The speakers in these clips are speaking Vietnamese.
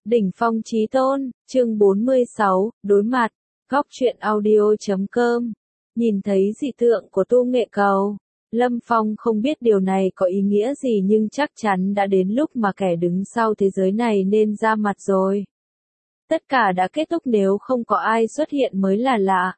Đỉnh phong chí tôn, chương 46, đối mặt, góc truyện audio.com. Nhìn thấy dị tượng của tu nghệ cầu, Lâm Phong không biết điều này có ý nghĩa gì nhưng chắc chắn đã đến lúc mà kẻ đứng sau thế giới này nên ra mặt rồi. Tất cả đã kết thúc nếu không có ai xuất hiện mới là lạ.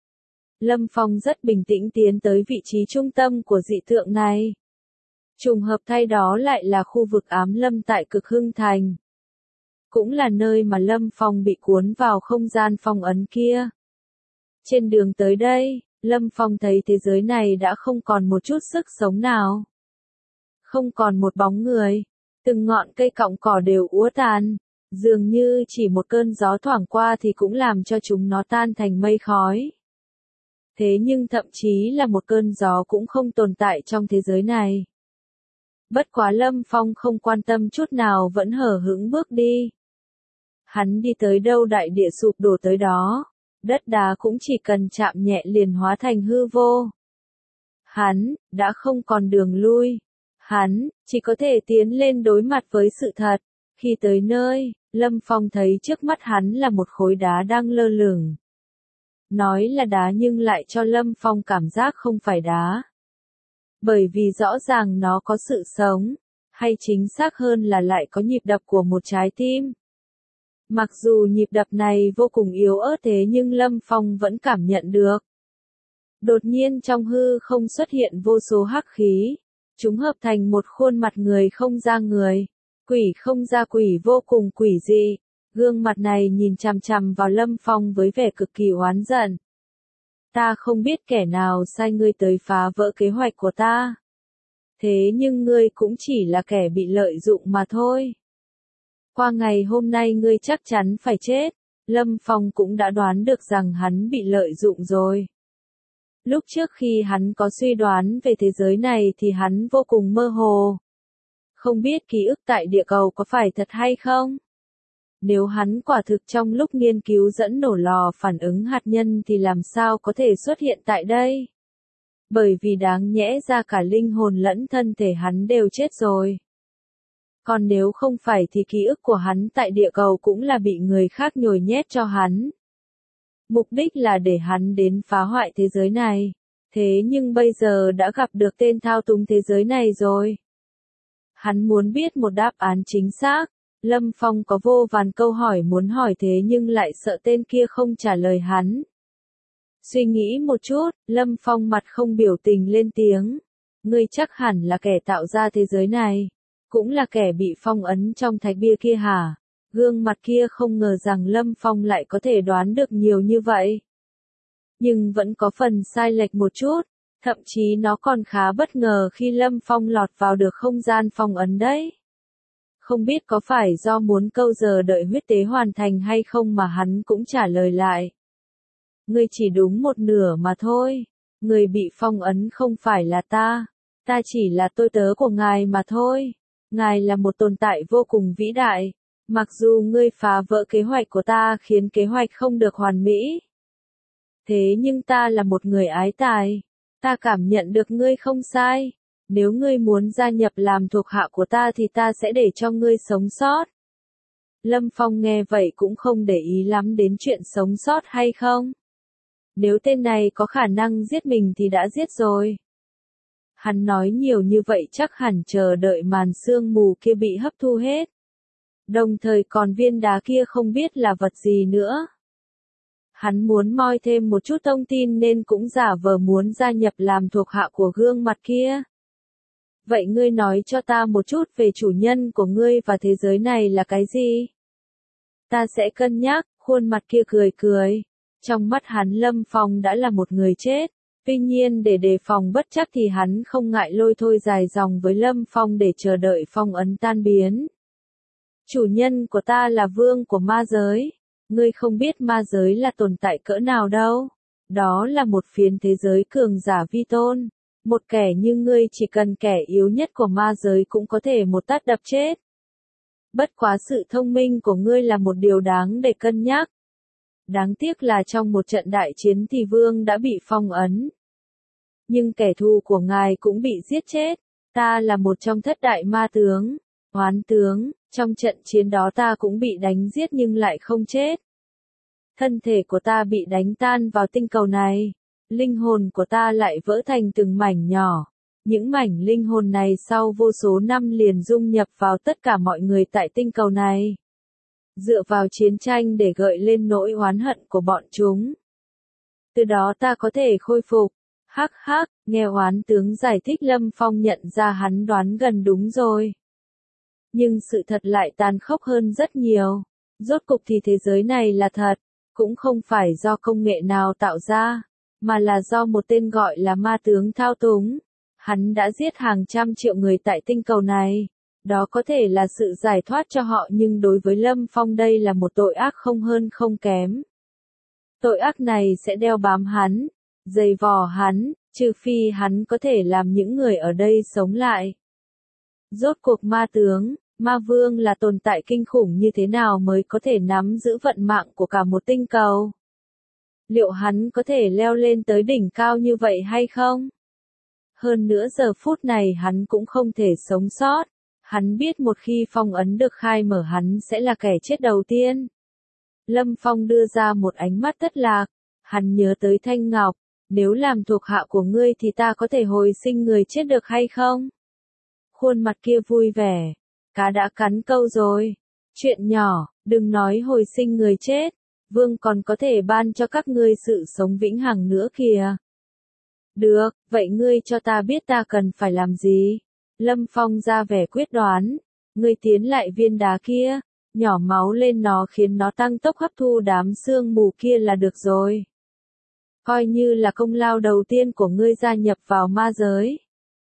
Lâm Phong rất bình tĩnh tiến tới vị trí trung tâm của dị tượng này. Trùng hợp thay đó lại là khu vực ám lâm tại Cực Hưng Thành. Cũng là nơi mà Lâm Phong bị cuốn vào không gian phong ấn kia. Trên đường tới đây, Lâm Phong thấy thế giới này đã không còn một chút sức sống nào. Không còn một bóng người, từng ngọn cây cọng cỏ đều úa tàn, dường như chỉ một cơn gió thoảng qua thì cũng làm cho chúng nó tan thành mây khói. Thế nhưng thậm chí là một cơn gió cũng không tồn tại trong thế giới này. Bất quá Lâm Phong không quan tâm chút nào vẫn hở hững bước đi. Hắn đi tới đâu đại địa sụp đổ tới đó, đất đá cũng chỉ cần chạm nhẹ liền hóa thành hư vô. Hắn, đã không còn đường lui. Hắn, chỉ có thể tiến lên đối mặt với sự thật. Khi tới nơi, Lâm Phong thấy trước mắt hắn là một khối đá đang lơ lửng. Nói là đá nhưng lại cho Lâm Phong cảm giác không phải đá. Bởi vì rõ ràng nó có sự sống, hay chính xác hơn là lại có nhịp đập của một trái tim. Mặc dù nhịp đập này vô cùng yếu ớt thế nhưng Lâm Phong vẫn cảm nhận được. Đột nhiên trong hư không xuất hiện vô số hắc khí, chúng hợp thành một khuôn mặt người không ra người, quỷ không ra quỷ vô cùng quỷ dị. Gương mặt này nhìn chằm chằm vào Lâm Phong với vẻ cực kỳ oán giận. Ta không biết kẻ nào sai ngươi tới phá vỡ kế hoạch của ta. Thế nhưng ngươi cũng chỉ là kẻ bị lợi dụng mà thôi. Qua ngày hôm nay ngươi chắc chắn phải chết. Lâm Phong cũng đã đoán được rằng hắn bị lợi dụng rồi. Lúc trước khi hắn có suy đoán về thế giới này thì hắn vô cùng mơ hồ. Không biết ký ức tại địa cầu có phải thật hay không? Nếu hắn quả thực trong lúc nghiên cứu dẫn nổ lò phản ứng hạt nhân thì làm sao có thể xuất hiện tại đây? Bởi vì đáng nhẽ ra cả linh hồn lẫn thân thể hắn đều chết rồi. Còn nếu không phải thì ký ức của hắn tại địa cầu cũng là bị người khác nhồi nhét cho hắn. Mục đích là để hắn đến phá hoại thế giới này. Thế nhưng bây giờ đã gặp được tên thao túng thế giới này rồi. Hắn muốn biết một đáp án chính xác. Lâm Phong có vô vàn câu hỏi muốn hỏi thế nhưng lại sợ tên kia không trả lời hắn. Suy nghĩ một chút, Lâm Phong mặt không biểu tình lên tiếng. Ngươi chắc hẳn là kẻ tạo ra thế giới này. Cũng là kẻ bị phong ấn trong thạch bia kia hả? Gương mặt kia không ngờ rằng Lâm Phong lại có thể đoán được nhiều như vậy. Nhưng vẫn có phần sai lệch một chút. Thậm chí nó còn khá bất ngờ khi Lâm Phong lọt vào được không gian phong ấn đấy. Không biết có phải do muốn câu giờ đợi huyết tế hoàn thành hay không mà hắn cũng trả lời lại. Ngươi chỉ đúng một nửa mà thôi. Người bị phong ấn không phải là ta. Ta chỉ là tôi tớ của ngài mà thôi. Ngài là một tồn tại vô cùng vĩ đại. Mặc dù ngươi phá vỡ kế hoạch của ta khiến kế hoạch không được hoàn mỹ. Thế nhưng ta là một người ái tài. Ta cảm nhận được ngươi không sai. Nếu ngươi muốn gia nhập làm thuộc hạ của ta thì ta sẽ để cho ngươi sống sót. Lâm Phong nghe vậy cũng không để ý lắm đến chuyện sống sót hay không. Nếu tên này có khả năng giết mình thì đã giết rồi. Hắn nói nhiều như vậy chắc hẳn chờ đợi màn sương mù kia bị hấp thu hết. Đồng thời còn viên đá kia không biết là vật gì nữa. Hắn muốn moi thêm một chút thông tin nên cũng giả vờ muốn gia nhập làm thuộc hạ của gương mặt kia. Vậy ngươi nói cho ta một chút về chủ nhân của ngươi và thế giới này là cái gì? Ta sẽ cân nhắc, khuôn mặt kia cười cười. Trong mắt hắn Lâm Phong đã là một người chết. Tuy nhiên để đề phòng bất chắc thì hắn không ngại lôi thôi dài dòng với Lâm Phong để chờ đợi phong ấn tan biến. Chủ nhân của ta là vương của ma giới. Ngươi không biết ma giới là tồn tại cỡ nào đâu. Đó là một phiến thế giới cường giả vi tôn. Một kẻ như ngươi chỉ cần kẻ yếu nhất của ma giới cũng có thể một tát đập chết. Bất quá sự thông minh của ngươi là một điều đáng để cân nhắc. Đáng tiếc là trong một trận đại chiến thì vương đã bị phong ấn. Nhưng kẻ thù của ngài cũng bị giết chết. Ta là một trong thất đại ma tướng, oán tướng, Trong trận chiến đó ta cũng bị đánh giết nhưng lại không chết. Thân thể của ta bị đánh tan vào tinh cầu này. Linh hồn của ta lại vỡ thành từng mảnh nhỏ. Những mảnh linh hồn này sau vô số năm liền dung nhập vào tất cả mọi người tại tinh cầu này. Dựa vào chiến tranh để gợi lên nỗi oán hận của bọn chúng. Từ đó ta có thể khôi phục. Hắc hắc, nghe oán tướng giải thích Lâm Phong nhận ra hắn đoán gần đúng rồi. Nhưng sự thật lại tàn khốc hơn rất nhiều. Rốt cục thì thế giới này là thật, cũng không phải do công nghệ nào tạo ra, mà là do một tên gọi là ma tướng thao túng. Hắn đã giết hàng trăm triệu người tại tinh cầu này. Đó có thể là sự giải thoát cho họ nhưng đối với Lâm Phong đây là một tội ác không hơn không kém. Tội ác này sẽ đeo bám hắn, giày vò hắn, trừ phi hắn có thể làm những người ở đây sống lại. Rốt cuộc ma tướng, ma vương là tồn tại kinh khủng như thế nào mới có thể nắm giữ vận mạng của cả một tinh cầu? Liệu hắn có thể leo lên tới đỉnh cao như vậy hay không? Hơn nữa giờ phút này hắn cũng không thể sống sót. Hắn biết một khi phong ấn được khai mở hắn sẽ là kẻ chết đầu tiên. Lâm Phong đưa ra một ánh mắt thất lạc. Hắn nhớ tới Thanh Ngọc. Nếu làm thuộc hạ của ngươi thì ta có thể hồi sinh người chết được hay không? Khuôn mặt kia vui vẻ. Cá đã cắn câu rồi. Chuyện nhỏ, đừng nói hồi sinh người chết. Vương còn có thể ban cho các ngươi sự sống vĩnh hằng nữa kìa. Được, vậy ngươi cho ta biết ta cần phải làm gì? Lâm Phong ra vẻ quyết đoán. Ngươi tiến lại viên đá kia, nhỏ máu lên nó khiến nó tăng tốc hấp thu đám sương mù kia là được rồi. Coi như là công lao đầu tiên của ngươi gia nhập vào ma giới.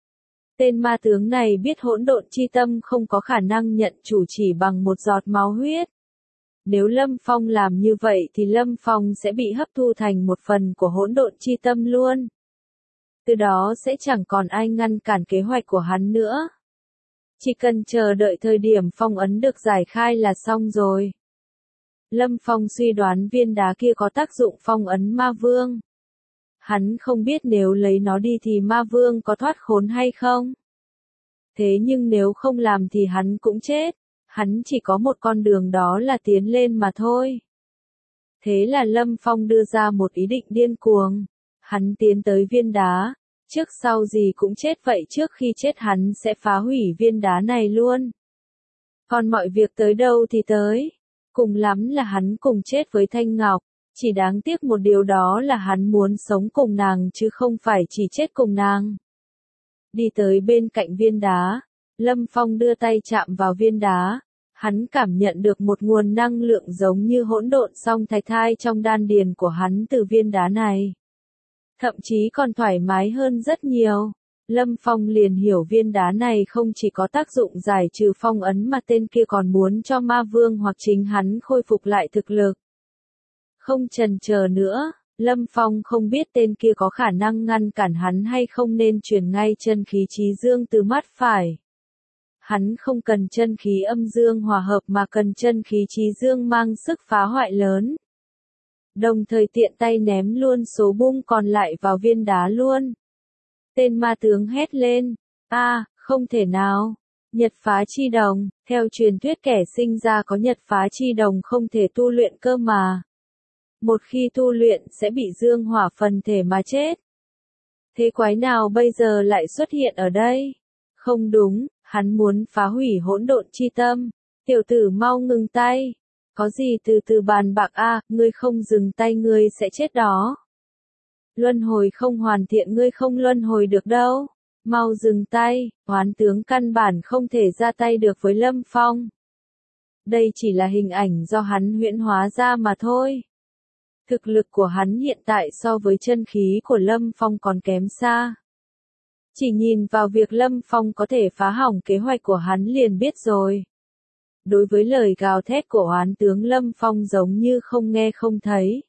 Tên ma tướng này biết hỗn độn chi tâm không có khả năng nhận chủ chỉ bằng một giọt máu huyết. Nếu Lâm Phong làm như vậy thì Lâm Phong sẽ bị hấp thu thành một phần của hỗn độn chi tâm luôn. Từ đó sẽ chẳng còn ai ngăn cản kế hoạch của hắn nữa. Chỉ cần chờ đợi thời điểm phong ấn được giải khai là xong rồi. Lâm Phong suy đoán viên đá kia có tác dụng phong ấn ma vương. Hắn không biết nếu lấy nó đi thì ma vương có thoát khốn hay không. Thế nhưng nếu không làm thì hắn cũng chết. Hắn chỉ có một con đường đó là tiến lên mà thôi. Thế là Lâm Phong đưa ra một ý định điên cuồng. Hắn tiến tới viên đá. Trước sau gì cũng chết vậy trước khi chết hắn sẽ phá hủy viên đá này luôn. Còn mọi việc tới đâu thì tới. Cùng lắm là hắn cùng chết với Thanh Ngọc. Chỉ đáng tiếc một điều đó là hắn muốn sống cùng nàng chứ không phải chỉ chết cùng nàng. Đi tới bên cạnh viên đá. Lâm Phong đưa tay chạm vào viên đá. Hắn cảm nhận được một nguồn năng lượng giống như hỗn độn song thạch thai trong đan điền của hắn từ viên đá này. Thậm chí còn thoải mái hơn rất nhiều. Lâm Phong liền hiểu viên đá này không chỉ có tác dụng giải trừ phong ấn mà tên kia còn muốn cho ma vương hoặc chính hắn khôi phục lại thực lực. Không chần chờ nữa, Lâm Phong không biết tên kia có khả năng ngăn cản hắn hay không nên truyền ngay chân khí chí dương từ mắt phải. Hắn không cần chân khí âm dương hòa hợp mà cần chân khí chí dương mang sức phá hoại lớn. Đồng thời tiện tay ném luôn số bung còn lại vào viên đá luôn. Tên ma tướng hét lên, không thể nào. Nhật phá chi đồng, theo truyền thuyết kẻ sinh ra có nhật phá chi đồng không thể tu luyện cơ mà. Một khi tu luyện sẽ bị dương hỏa phần thể mà chết. Thế quái nào bây giờ lại xuất hiện ở đây? Không đúng, hắn muốn phá hủy hỗn độn chi tâm. Tiểu tử mau ngừng tay. Có gì từ từ bàn bạc ngươi không dừng tay ngươi sẽ chết đó. Luân hồi không hoàn thiện ngươi không luân hồi được đâu. Mau dừng tay, oán tướng căn bản không thể ra tay được với Lâm Phong. Đây chỉ là hình ảnh do hắn huyễn hóa ra mà thôi. Thực lực của hắn hiện tại so với chân khí của Lâm Phong còn kém xa. Chỉ nhìn vào việc Lâm Phong có thể phá hỏng kế hoạch của hắn liền biết rồi. Đối với lời gào thét của oán tướng Lâm Phong giống như không nghe không thấy.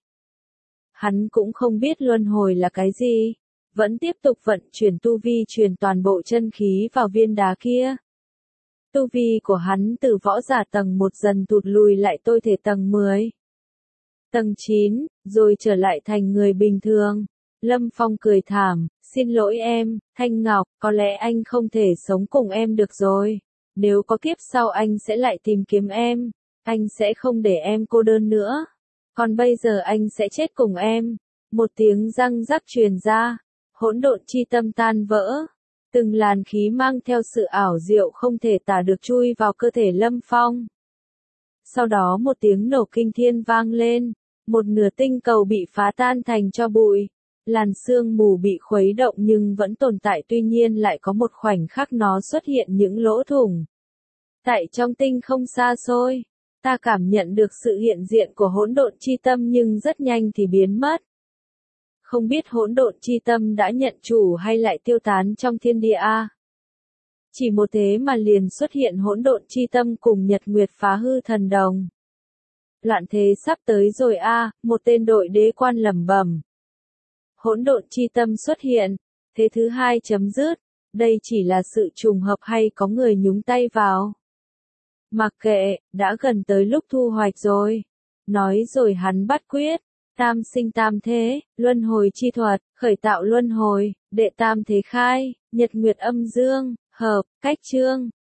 Hắn cũng không biết luân hồi là cái gì. Vẫn tiếp tục vận chuyển tu vi truyền toàn bộ chân khí vào viên đá kia. Tu vi của hắn từ võ giả tầng 1 dần tụt lùi lại tôi thể tầng 10. Tầng 9, rồi trở lại thành người bình thường. Lâm Phong cười thảm, xin lỗi em, Thanh Ngọc, có lẽ anh không thể sống cùng em được rồi. Nếu có kiếp sau anh sẽ lại tìm kiếm em. Anh sẽ không để em cô đơn nữa. Còn bây giờ anh sẽ chết cùng em. Một tiếng răng rắc truyền ra. Hỗn độn chi tâm tan vỡ. Từng làn khí mang theo sự ảo diệu không thể tả được chui vào cơ thể Lâm Phong. Sau đó một tiếng nổ kinh thiên vang lên. Một nửa tinh cầu bị phá tan thành tro bụi. Làn sương mù bị khuấy động nhưng vẫn tồn tại, tuy nhiên lại có một khoảnh khắc nó xuất hiện những lỗ thủng. Tại trong tinh không xa xôi, ta cảm nhận được sự hiện diện của hỗn độn chi tâm nhưng rất nhanh thì biến mất. Không biết hỗn độn chi tâm đã nhận chủ hay lại tiêu tán trong thiên địa a. Chỉ một thế mà liền xuất hiện hỗn độn chi tâm cùng Nhật Nguyệt phá hư thần đồng. Loạn thế sắp tới rồi a, một tên đội đế quan lẩm bẩm. Hỗn độn chi tâm xuất hiện, thế thứ hai chấm dứt, đây chỉ là sự trùng hợp hay có người nhúng tay vào? Mặc kệ, đã gần tới lúc thu hoạch rồi. Nói rồi hắn bắt quyết, tam sinh tam thế, luân hồi chi thuật, khởi tạo luân hồi, đệ tam thế khai, nhật nguyệt âm dương, hợp, cách chương.